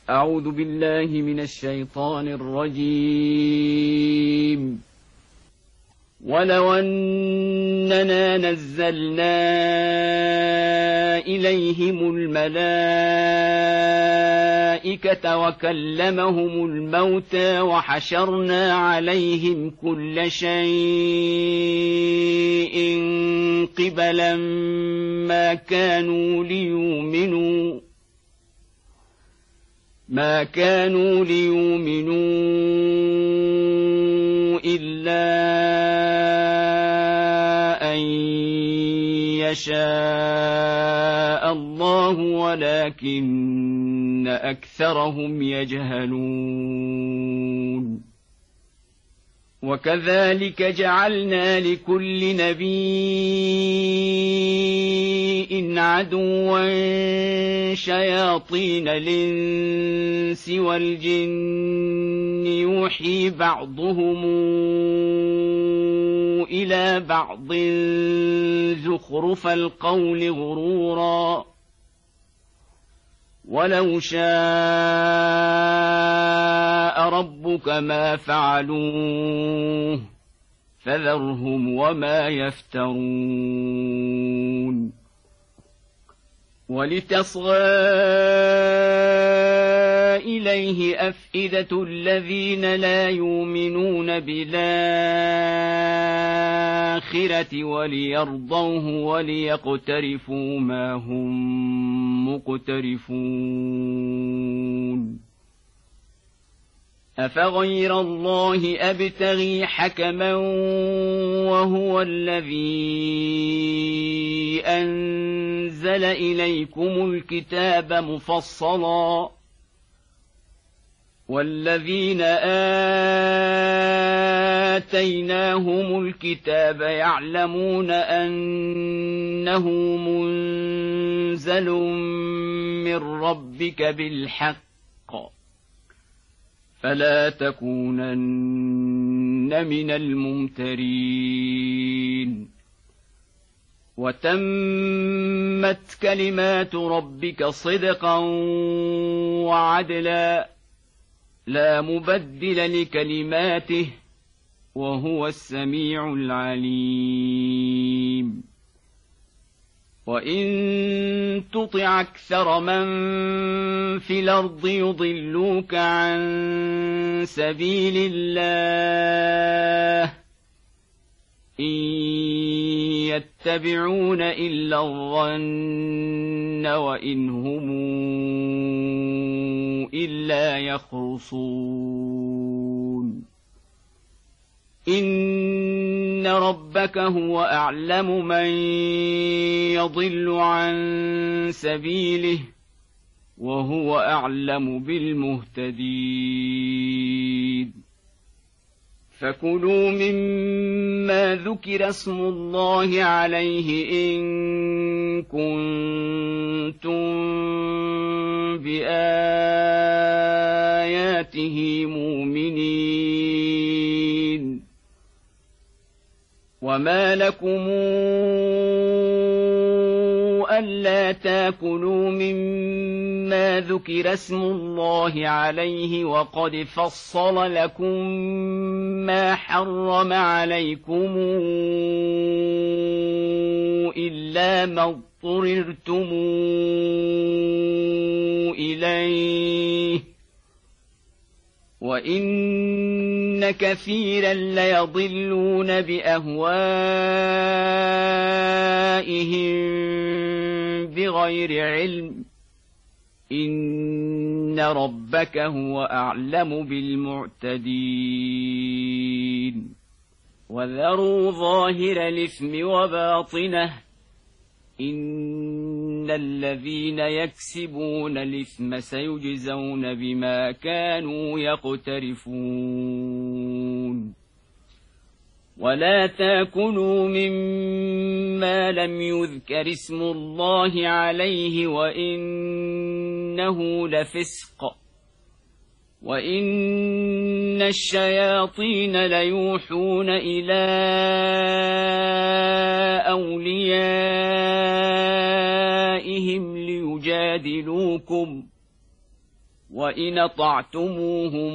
أعوذ بالله من الشيطان الرجيم. ولو أننا نزلنا إليهم الملائكة وكلمهم الموتى وحشرنا عليهم كل شيء قبلا ما كانوا ليؤمنوا إلا أن يشاء الله ولكن أكثرهم يجهلون. وكذلك جعلنا لكل نبي عدوا شياطين الإنس والجن يوحي بعضهم إلى بعض زخرف القول غرورا ولو شاء ربك ما فعلوه فذرهم وما يفترون. ولتصغى إليه أفئدة الذين لا يؤمنون بالآخرة وليرضوه وليقترفوا ما هم مقترفون. أفغير الله أبتغي حكما وهو الذي أنزل إليكم الكتاب مفصلا والذين آتيناهم الكتاب يعلمون أنه منزل من ربك بالحق فلا تكونن من الممترين. وتمت كلمات ربك صدقا وعدلا لا مبدل لكلماته وهو السميع العليم. وإن تطع أكثر من في الأرض يضلوك عن سبيل الله إن يتبعون إلا الظن وإن هم إلا يخرصون. إن ربك هو أعلم من يضل عن سبيله وهو أعلم بالمهتدين. فكلوا مما ذكر اسم الله عليه إن كنتم بآياته مؤمنين. وما لكم ألا تاكلوا مما ذكر اسم الله عليه وقد فصل لكم ما حرم عليكم إلا ما اضطررتم إليه وإن كثيرا ليضلون بأهوائهم بغير علم إن ربك هو أعلم بالمعتدين. وذروا ظاهر الإثم وباطنه إن الذين يكسبون الإثم سيجزون بما كانوا يقترفون. ولا تاكلوا مما لم يذكر اسم الله عليه وإنه لفسق وإن الشياطين ليوحون إلى أوليائهم ليجادلوكم وإن أطعتموهم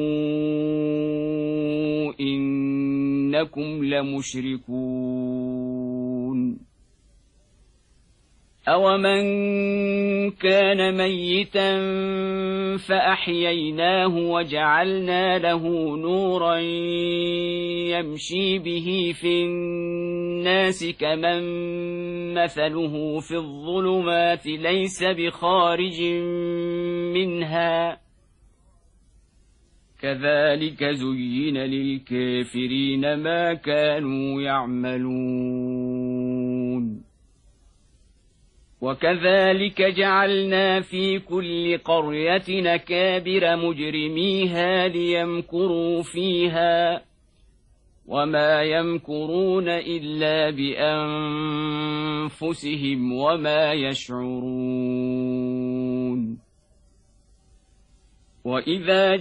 إنكم لمشركون أومن كان ميتا فأحييناه وجعلنا له نورا يمشي به في الناس كمن مثله في الظلمات ليس بخارج منها كذلك زين للكافرين ما كانوا يعملون وكذلك جعلنا في كل قرية أكابر مجرميها ليمكروا فيها وما يمكرون إلا بأنفسهم وما يشعرون وإذا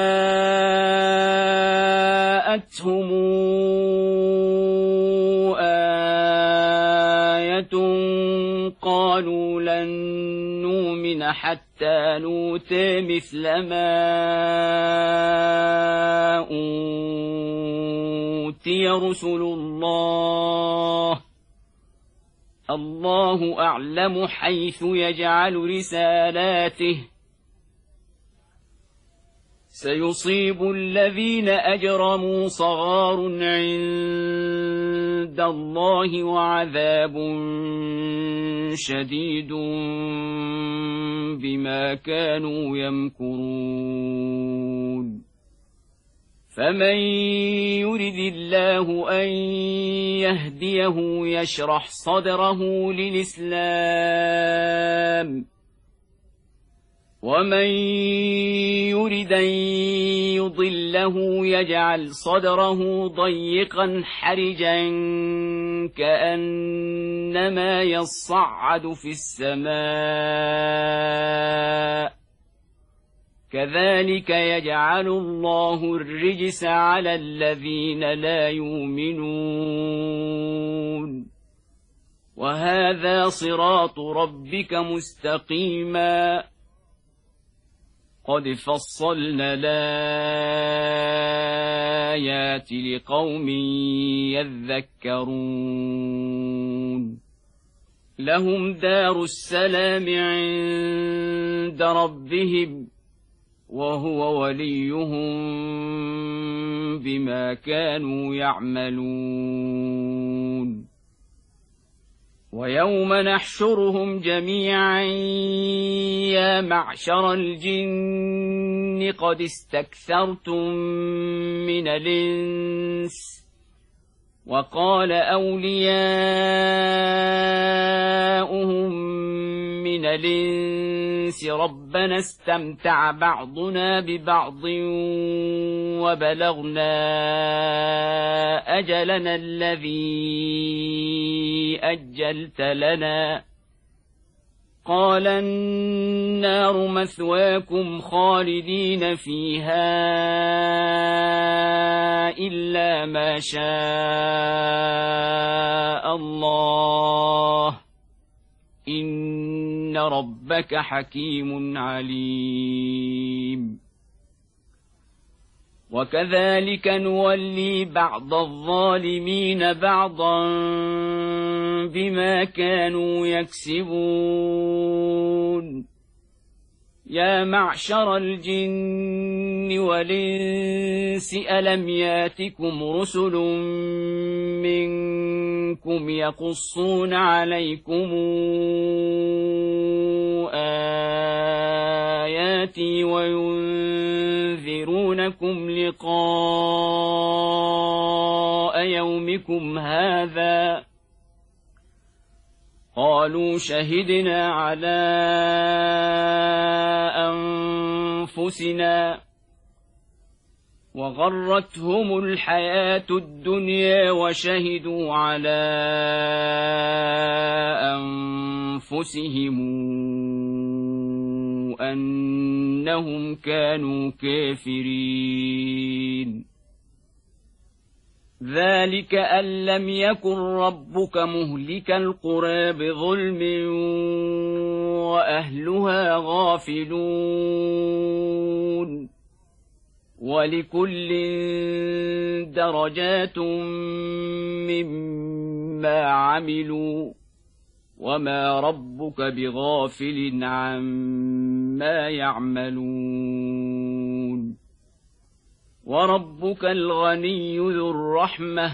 جاءتهم آية قالوا لن نؤمن حتى نؤتى مثل ما أوتي رسل الله أعلم حيث يجعل رسالاته سيصيب الذين أجرموا صغار عند الله وعذاب شديد بما كانوا يمكرون فمن يرد الله أن يهديه يشرح صدره للإسلام ومن يرد أن يضله يجعل صدره ضيقا حرجا كأنما يصعد في السماء كذلك يجعل الله الرجس على الذين لا يؤمنون وهذا صراط ربك مستقيما قد فصلنا الآيات لقوم يذكرون لهم دار السلام عند ربهم وهو وليهم بما كانوا يعملون ويوم نحشرهم جميعا يا معشر الجن قد استكثرتم من الإنس وقال أولياؤهم من الإنس ربنا استمتع بعضنا ببعض وبلغنا أجلنا الذي أجلت لنا قال النار مثواكم خالدين فيها إلا ما شاء الله إن ربك حكيم عليم وكذلك نولي بعض الظالمين بعضا بما كانوا يكسبون يا معشر الجن والإنس ألم ياتكم رسل منكم يقصون عليكم آياتي وينذرونكم لقاء يومكم هذا قالوا شهدنا على أنفسنا وغرتهم الحياة الدنيا وشهدوا على أنفسهم أنهم كانوا كافرين ذلك أن لم يكن ربك مهلك القرى بظلم وأهلها غافلون ولكل درجات مما عملوا وما ربك بغافل عما يعملون وربك الغني ذو الرحمة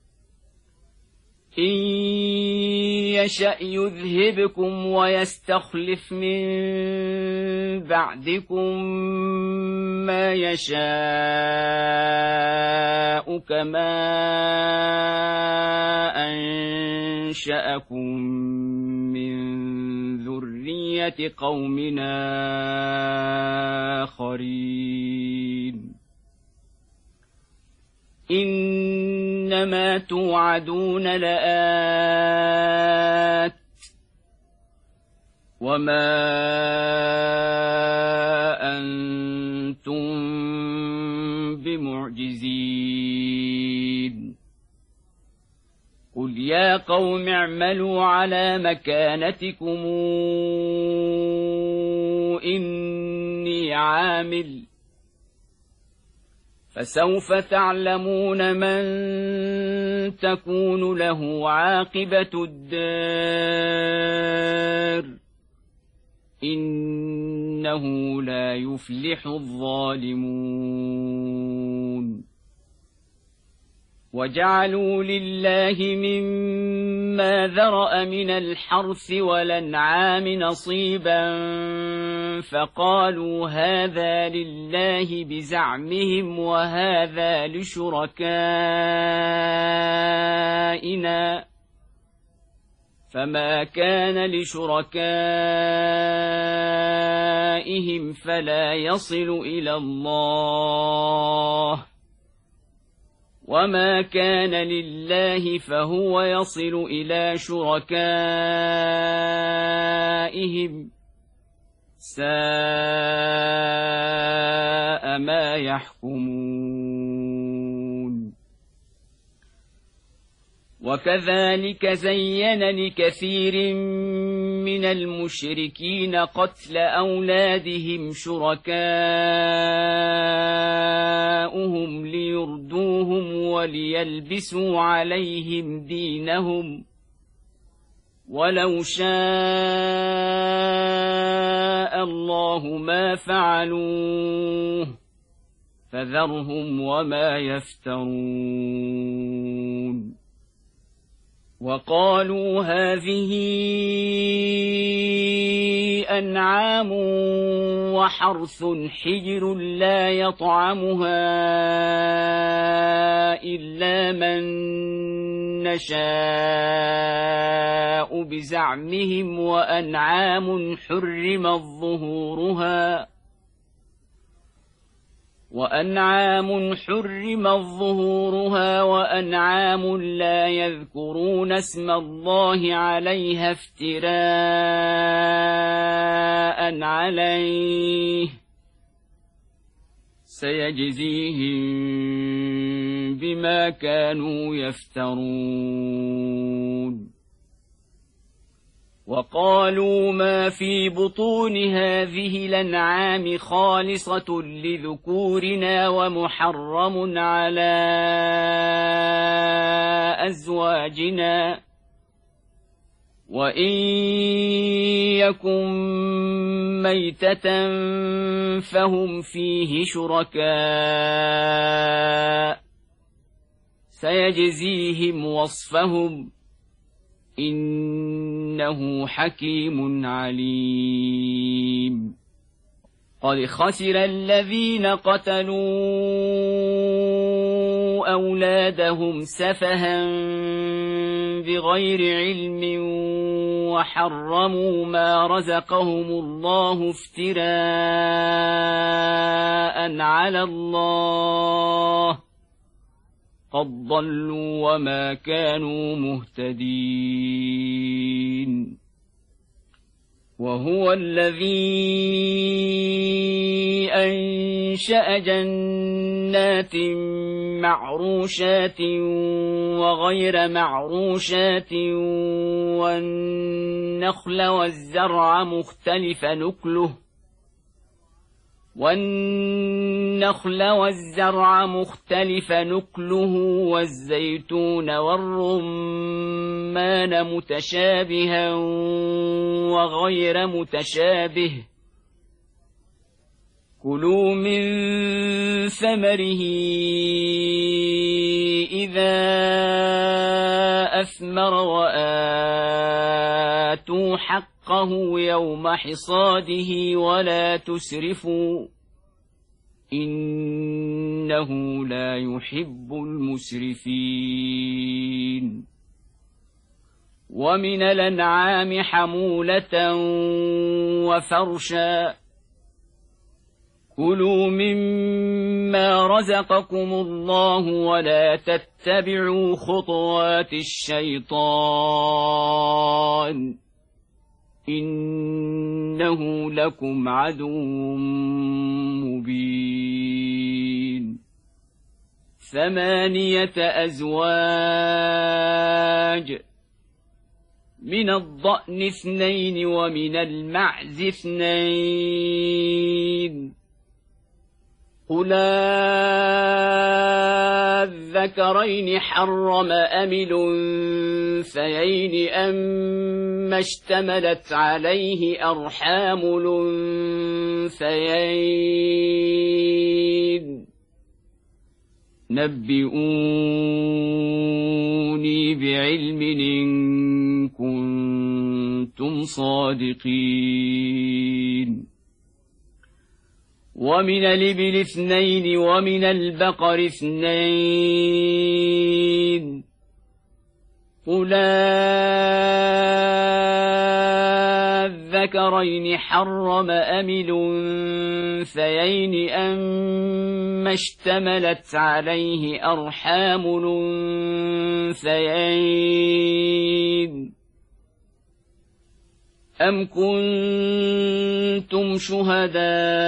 إن يشأ يذهبكم ويستخلف من بعدكم ما يشاء كما أنشأكم من ذرية قوم آخرين إنما توعدون لآت وما أنتم بمعجزين قل يا قوم اعملوا على مكانتكم إني عامل فسوف تعلمون من تكون له عاقبة الدار إنه لا يفلح الظالمون وجعلوا لله مما ذرأ من الحرث والأنعام نصيبا فقالوا هذا لله بزعمهم وهذا لشركائنا فما كان لشركائهم فلا يصل إلى الله وما كان لله فهو يصل إلى شركائهم ساء ما يحكمون وكذلك زين لكثير من المشركين قتل أولادهم شركاؤهم ليردوهم وليلبسوا عليهم دينهم ولو شاء الله ما فعلوه فذرهم وما يفترون وقالوا هذه أنعام وحرث حجر لا يطعمها إلا من نشاء بزعمهم وأنعام حرمت ظهورها وأنعام لا يذكرون اسم الله عليها افتراء عليه سيجزيهم بما كانوا يفترون وقالوا ما في بطون هذه الأنعام خالصة لذكورنا ومحرم على أزواجنا وإن يكن ميتة فهم فيه شركاء سيجزيهم وصفهم إنه حكيم عليم قد خسر الذين قتلوا أولادهم سفها بغير علم وحرموا ما رزقهم الله افتراء على الله قد ضلوا وما كانوا مهتدين وهو الذي أنشأ جنات معروشات وغير معروشات والنخل والزرع مختلف نكله والنخل والزرع مختلف نكله والزيتون والرمان متشابها وغير متشابه كلوا من ثمره إذا أثمر وآتوا حقه يوم حصاده ولا تسرفوا إنه لا يحب المسرفين ومن الأنعام حمولة وفرشا كلوا مما رزقكم الله ولا تتبعوا خطوات الشيطان إنه لكم عدو مبين 8 أزواج من الضأن 2 ومن المعز 2 قل الذكرين حرم أم الأنثيين أما اشتملت عليه أرحام الأنثيين نبئوني بعلم إن كنتم صادقين ومن الإبل 2 ومن البقر 2 قل الذكرين حرم أم الأنثيين أما اشتملت عليه أرحام الأنثيين أم كنتم شهداء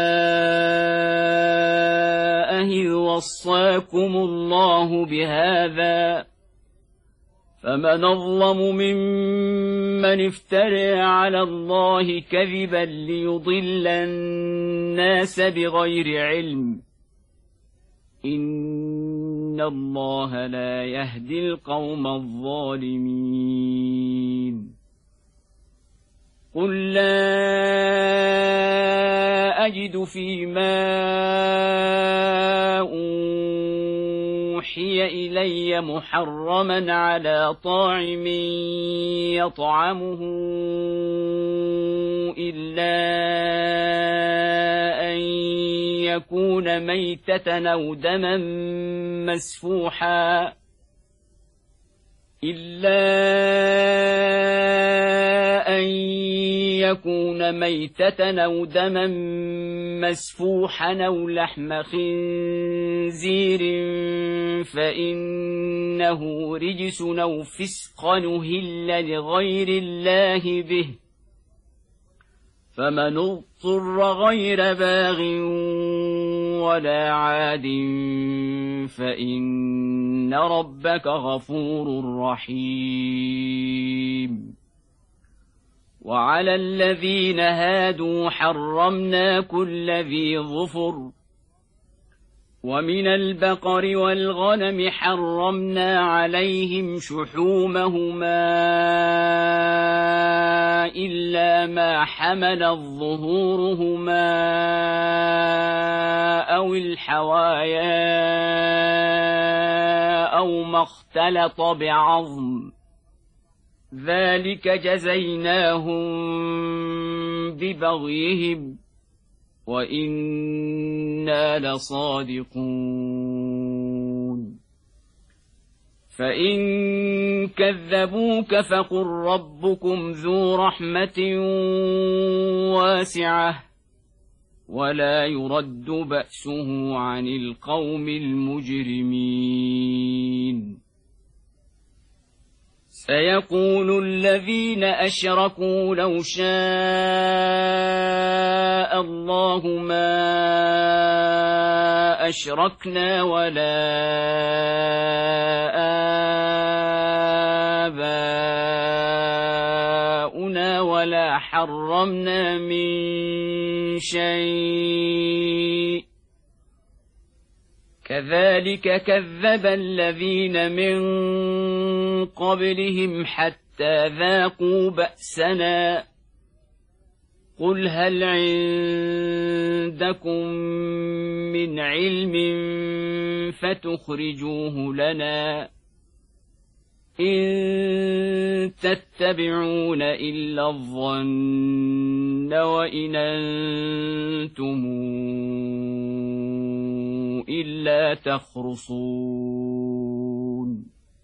إذ وصاكم الله بهذا فمن أظلم ممن افترى على الله كذبا ليضل الناس بغير علم إن الله لا يهدي القوم الظالمين قل لا أجد فيما أوحي إلي محرما على طاعم يطعمه إلا أن يكون ميتة أو دما مسفوحا أو لحم خنزير فإنه رجس أو فسقا أهل لغير الله به فمن اضطر غير باغ ولا عاد فإن ربك غفور رحيم وعلى الذين هادوا حرمنا كل ذي ظفر ومن البقر والغنم حرمنا عليهم شحومهما إلا ما حملت ظهورهما أو الحوايا أو ما اختلط بعظم ذلك جزيناهم ببغيهم وإنا لصادقون فإن كذبوك فقل ربكم ذو رحمة واسعة ولا يرد بأسه عن القوم المجرمين سيقول الذين أشركوا لو شاء الله ما أشركنا ولا آباؤنا ولا ولا حرمنا من شيء كذلك كذب الذين من قبلهم حتى ذاقوا بأسنا قل هل عندكم من علم فتخرجوه لنا إن تتبعون إلا الظن وإن أنتم إلا تخرصون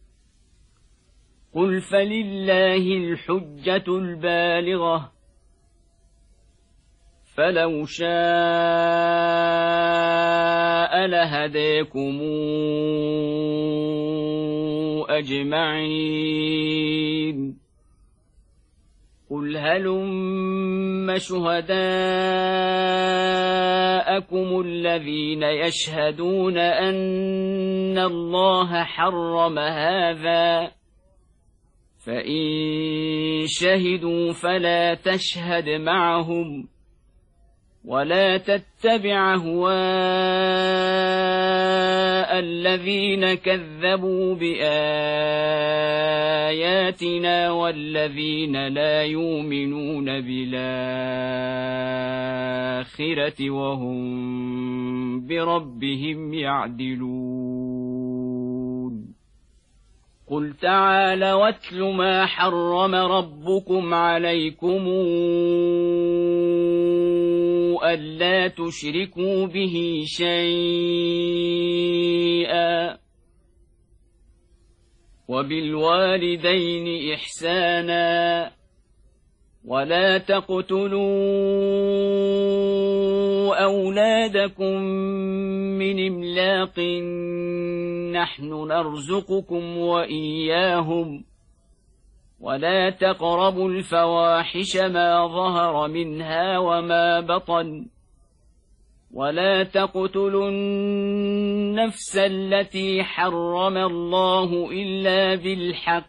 قل فلله الحجة البالغة فلو شاء لهديكم أجمعين قل هلم شهداءكم الذين يشهدون أن الله حرم هذا فإن شهدوا فلا تشهد معهم ولا تتبع أهواء الذين كذبوا بآياتنا والذين لا يؤمنون بالآخرة وهم بربهم يعدلون قل تعالوا واتل ما حرم ربكم عليكم ألا تشركوا به شيئا وبالوالدين إحسانا ولا تقتلوا أولادكم من إملاق نحن نرزقكم وإياهم ولا تقربوا الفواحش ما ظهر منها وما بطن ولا تقتلوا النفس التي حرم الله إلا بالحق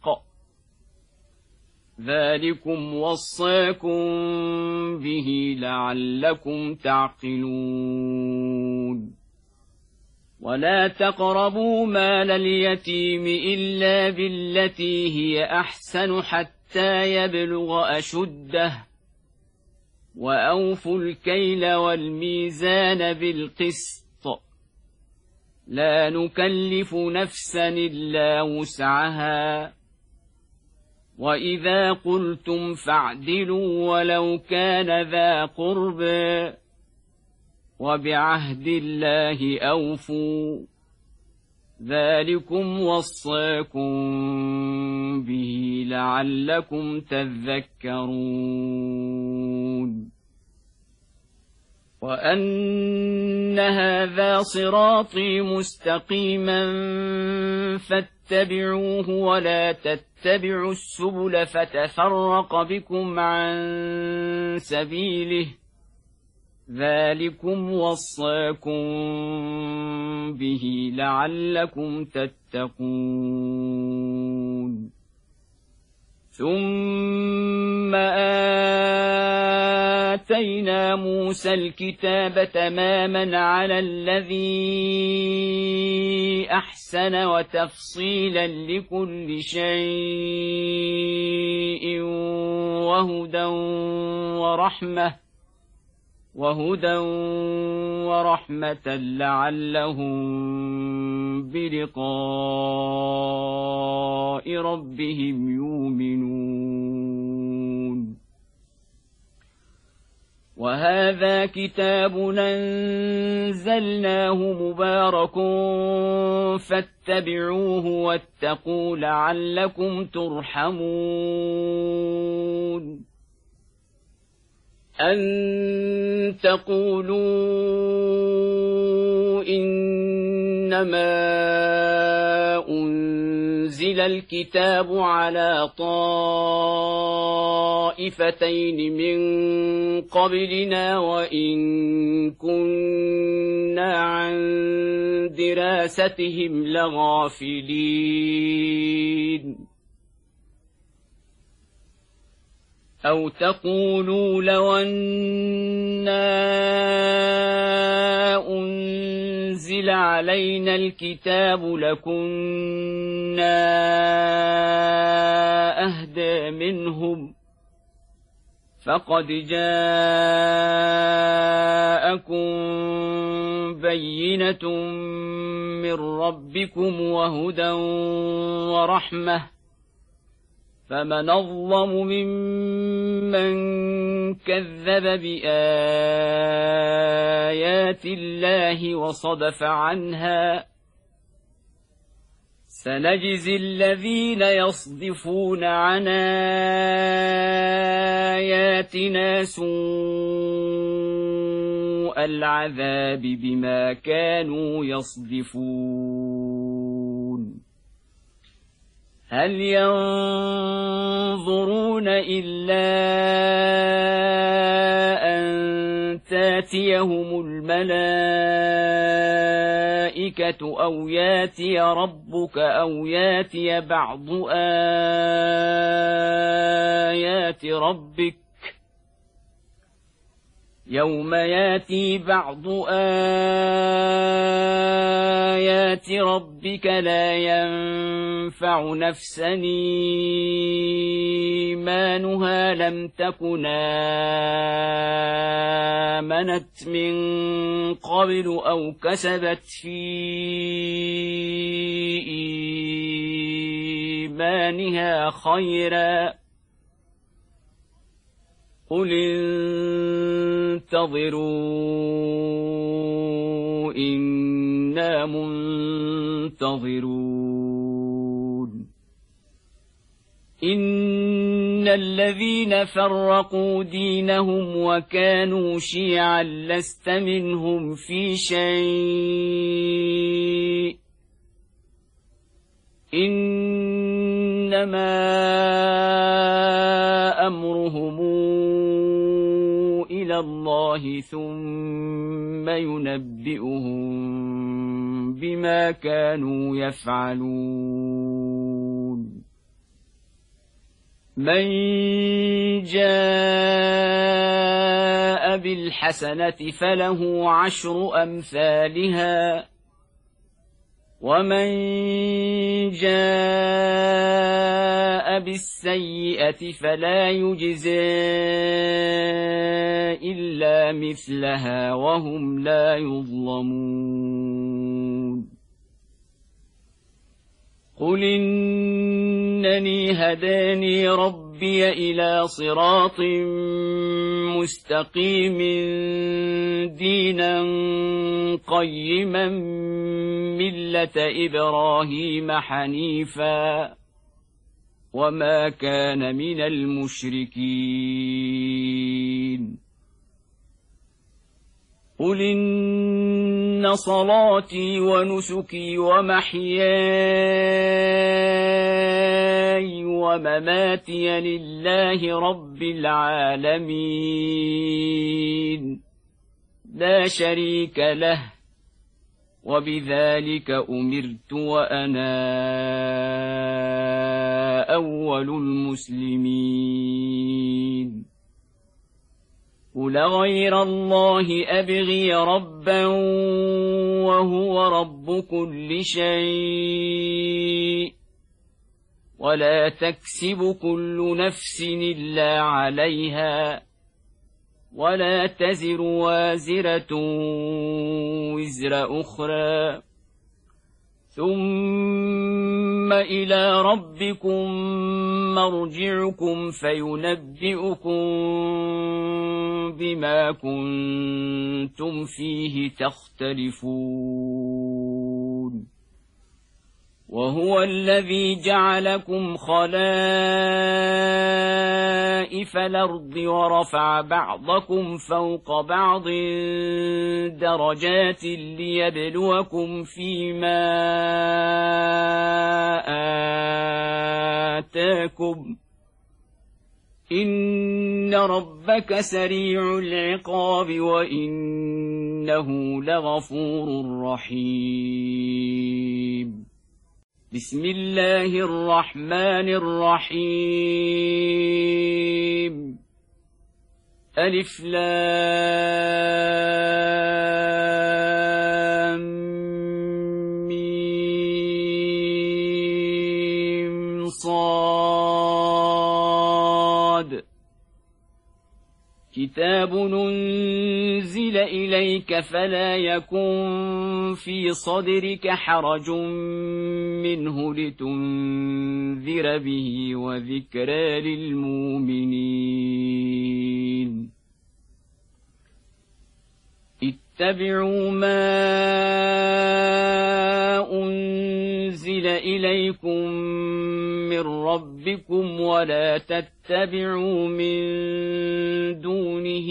ذلكم وصاكم به لعلكم تعقلون ولا تقربوا مال اليتيم إلا بالتي هي أحسن حتى يبلغ أشده وأوفوا الكيل والميزان بالقسط لا نكلف نفسا إلا وسعها وإذا قلتم فاعدلوا ولو كان ذا قربى وبعهد الله أوفوا ذلكم وصاكم به لعلكم تذكرون وأن هذا صراطي مستقيما فاتبعوه ولا تتبعوا السبل فتفرق بكم عن سبيله ذلكم وصاكم به لعلكم تتقون ثم آتينا موسى الكتاب تماما على الذي أحسن وتفصيلا لكل شيء وهدى ورحمة لعلهم بلقاء ربهم يؤمنون وهذا كتاب أنزلناه مبارك فاتبعوه واتقوا لعلكم ترحمون أن تقولوا إنما أنزل الكتاب على طائفتين من قبلنا وإن كنا عن دراستهم لغافلين أو تقولوا لو أنا أنزل علينا الكتاب لكنا أهدى منهم فقد جاءكم بينة من ربكم وهدى ورحمة فمن أظلم ممن كذب بآيات الله وصدف عنها سنجزي الذين يصدفون عن آياتنا سوء العذاب بما كانوا يصدفون هل ينظرون إلا أن تاتيهم الملائكة أو ياتي ربك أو ياتي بعض آيات ربك يوم ياتي بعض آيات ربك لا ينفع نفسا إيمانها لم تكن آمنت من قبل أو كسبت في إيمانها خيرا قل انتظروا إنا منتظرون إن الذين فرقوا دينهم وكانوا شيعا لست منهم في شيء إنما أمرهم إلى الله ثم ينبئهم بما كانوا يفعلون من جاء بالحسنة فله 10 أمثالها ومن جاء بالسيئة فلا يجزى إلا مثلها وهم لا يظلمون قل إنني هداني ربي إلى صراط مستقيم دينا قيما ملة إبراهيم حنيفا وما كان من المشركين قل إن صلاتي ونسكي ومحياي ومماتي لله رب العالمين لا شريك له وبذلك أمرت وأنا أول المسلمين قل غير الله أبغي ربا وهو رب كل شيء ولا تكسب كل نفس إلا عليها ولا تزر وازرة وزر أخرى ثم إلى ربكم مرجعكم فينبئكم بما كنتم فيه تختلفون وهو الذي جعلكم خلائف الأرض ورفع بعضكم فوق بعض درجات ليبلوكم فيما آتاكم إن ربك سريع العقاب وإنه لغفور رحيم بسم الله الرحمن الرحيم ألف لام ميم صاد كتاب أنزل إليك فلا يكن في صدرك حرج منه لتنذر به وذكرى للمؤمنين اتبعوا ما أنزل إليكم من ربكم ولا تتبعوا من دونه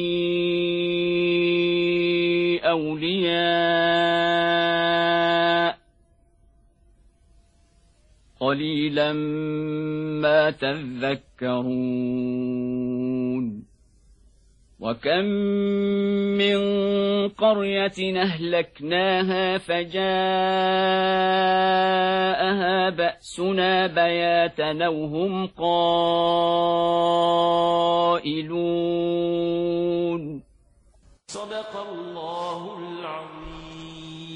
أولياء قليلا ما تذكرون وكم من قرية أهلكناها فجاءها بأسنا بياتا وهم قائلون صدق الله العظيم.